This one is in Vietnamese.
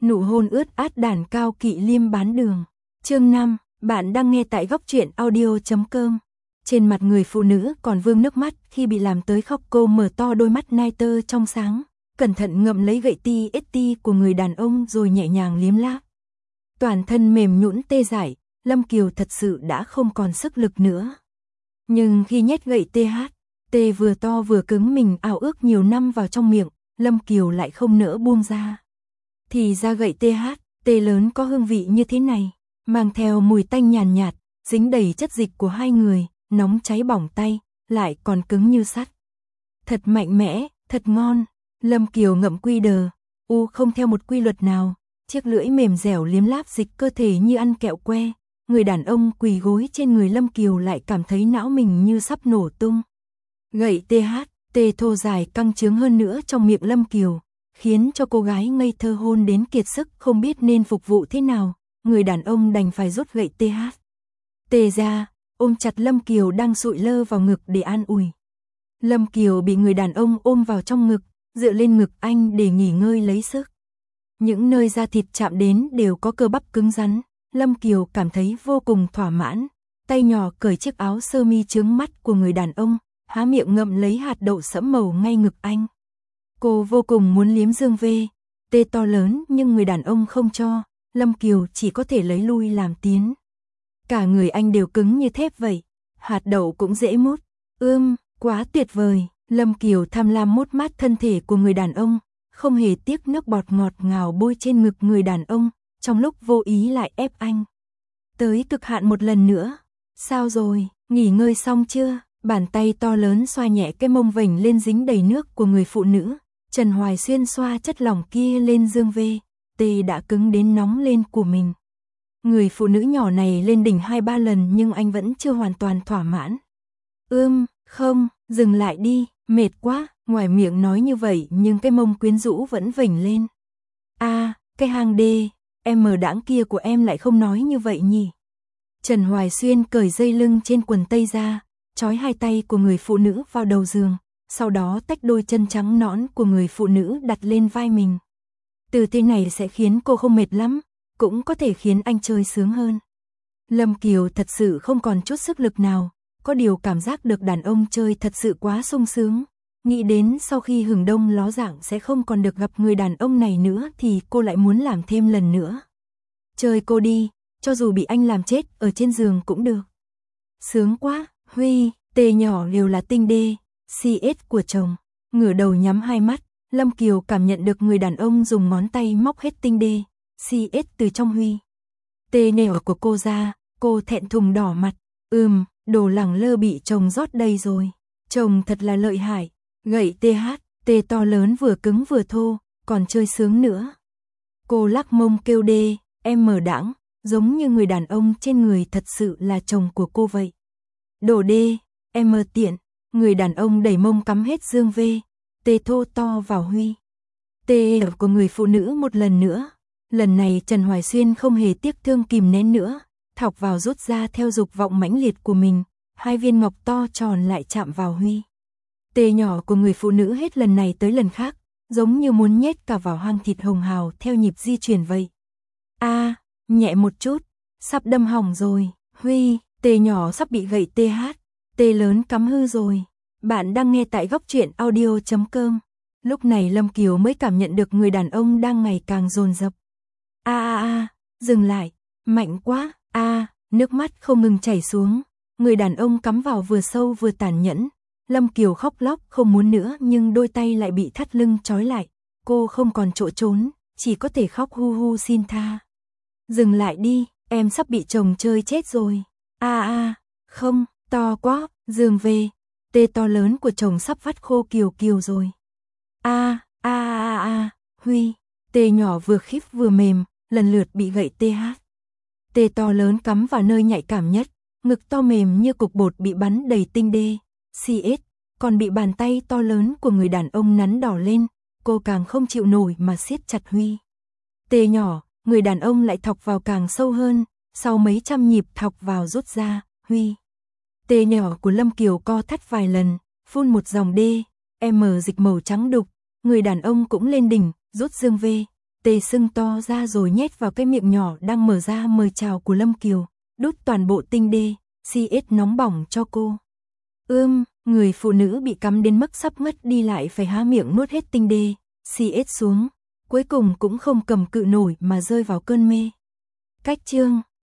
Nụ hôn ướt át đàn Cao Kỵ Liêm bán đường. Chương 5, bạn đang nghe tại góc truyện audio.com. Trên mặt người phụ nữ còn vương nước mắt khi bị làm tới khóc, cô mở to đôi mắt nai tơ trong sáng, cẩn thận ngậm lấy gậy ti của người đàn ông rồi nhẹ nhàng liếm láp. Toàn thân mềm nhũn tê dại, Lâm Kiều thật sự đã không còn sức lực nữa. Nhưng khi nhét gậy tê vừa to vừa cứng mình ao ước nhiều năm vào trong miệng, Lâm Kiều lại không nỡ buông ra. Thì ra gậy tê lớn có hương vị như thế này, mang theo mùi tanh nhàn nhạt, dính đầy chất dịch của hai người, nóng cháy bỏng tay, lại còn cứng như sắt. Thật mạnh mẽ, thật ngon. Lâm Kiều ngậm quy đờ, không theo một quy luật nào, chiếc lưỡi mềm dẻo liếm láp dịch cơ thể như ăn kẹo que. Người đàn ông quỳ gối trên người Lâm Kiều lại cảm thấy não mình như sắp nổ tung. Gậy tê thô dài căng trướng hơn nữa trong miệng Lâm Kiều, khiến cho cô gái ngây thơ hôn đến kiệt sức không biết nên phục vụ thế nào. Người đàn ông đành phải rút gậy tê ra, ôm chặt Lâm Kiều đang sụi lơ vào ngực để an ủi. Lâm Kiều bị người đàn ông ôm vào trong ngực, dựa lên ngực anh để nghỉ ngơi lấy sức. Những nơi da thịt chạm đến đều có cơ bắp cứng rắn, Lâm Kiều cảm thấy vô cùng thỏa mãn. Tay nhỏ cởi chiếc áo sơ mi chướng mắt của người đàn ông, há miệng ngậm lấy hạt đậu sẫm màu ngay ngực anh. Cô vô cùng muốn liếm dương tê to lớn nhưng người đàn ông không cho, Lâm Kiều chỉ có thể lấy lui làm tiến. Cả người anh đều cứng như thép vậy, hạt đậu cũng dễ mút. Quá tuyệt vời. Lâm Kiều tham lam mút mát thân thể của người đàn ông, không hề tiếc nước bọt ngọt ngào bôi trên ngực người đàn ông, trong lúc vô ý lại ép anh tới cực hạn một lần nữa. Sao rồi, nghỉ ngơi xong chưa? Bàn tay to lớn xoa nhẹ cái mông vểnh lên dính đầy nước của người phụ nữ. Trần Hoài Xuyên xoa chất lỏng kia lên dương tê đã cứng đến nóng lên của mình. Người phụ nữ nhỏ này lên đỉnh 2-3 lần nhưng anh vẫn chưa hoàn toàn thỏa mãn. Không, dừng lại đi, mệt quá. Ngoài miệng nói như vậy nhưng cái mông quyến rũ vẫn vểnh lên. Cái hang đãng kia của em lại không nói như vậy nhỉ. Trần Hoài Xuyên cởi dây lưng trên quần tây ra, trói hai tay của người phụ nữ vào đầu giường, sau đó tách đôi chân trắng nõn của người phụ nữ đặt lên vai mình. Từ thế này sẽ khiến cô không mệt lắm, cũng có thể khiến anh chơi sướng hơn. Lâm Kiều thật sự không còn chút sức lực nào, có điều cảm giác được đàn ông chơi thật sự quá sung sướng. Nghĩ đến sau khi hừng đông ló dạng sẽ không còn được gặp người đàn ông này nữa thì cô lại muốn làm thêm lần nữa. Chơi cô đi, cho dù bị anh làm chết ở trên giường cũng được. Sướng quá, Huy, tê nhỏ đều là tinh CS của chồng. Ngửa đầu nhắm hai mắt, Lâm Kiều cảm nhận được người đàn ông dùng ngón tay móc hết tinh CS từ trong Huy tê nhỏ của cô ra, cô thẹn thùng đỏ mặt. Đồ lẳng lơ bị chồng rót đầy rồi. Chồng thật là lợi hại. Gậy tê to lớn vừa cứng vừa thô, còn chơi sướng nữa. Cô lắc mông kêu đãng, giống như người đàn ông trên người thật sự là chồng của cô vậy. Đồ tiện. Người đàn ông đẩy mông cắm hết dương tê thô to vào Huy tê của người phụ nữ một lần nữa. Lần này Trần Hoài Xuyên không hề tiếc thương kìm nén nữa, thọc vào rút ra theo dục vọng mãnh liệt của mình. Hai viên ngọc to tròn lại chạm vào Huy tê nhỏ của người phụ nữ hết lần này tới lần khác, giống như muốn nhét cả vào hang thịt hồng hào theo nhịp di chuyển vậy. Nhẹ một chút, sắp đâm hỏng rồi. Huy tê nhỏ sắp bị gậy tê lớn cắm hư rồi. Bạn đang nghe tại góc truyện audio.com. Lúc này Lâm Kiều mới cảm nhận được người đàn ông đang ngày càng dồn dập. Dừng lại, mạnh quá. Nước mắt không ngừng chảy xuống. Người đàn ông cắm vào vừa sâu vừa tàn nhẫn. Lâm Kiều khóc lóc không muốn nữa nhưng đôi tay lại bị thắt lưng trói lại. Cô không còn chỗ trốn, chỉ có thể khóc hu xin tha. Dừng lại đi, em sắp bị chồng chơi chết rồi. Không, to quá, giường tê to lớn của chồng sắp vắt khô Kiều rồi. Huy tê nhỏ vừa khiếp vừa mềm, lần lượt bị gậy tê to lớn cắm vào nơi nhạy cảm nhất. Ngực to mềm như cục bột bị bắn đầy tinh CS, còn bị bàn tay to lớn của người đàn ông nắn đỏ lên. Cô càng không chịu nổi mà siết chặt Huy tê nhỏ. Người đàn ông lại thọc vào càng sâu hơn. Sau mấy trăm nhịp thọc vào rút ra, Huy tê nhỏ của Lâm Kiều co thắt vài lần, phun một dòng dịch màu trắng đục. Người đàn ông cũng lên đỉnh, rút dương tê sưng to ra rồi nhét vào cái miệng nhỏ đang mở ra mời chào của Lâm Kiều, đút toàn bộ tinh đê, CS nóng bỏng cho cô. Người phụ nữ bị cắm đến mức sắp ngất đi lại phải há miệng nuốt hết tinh đê, CS xuống, cuối cùng cũng không cầm cự nổi mà rơi vào cơn mê. Cách chương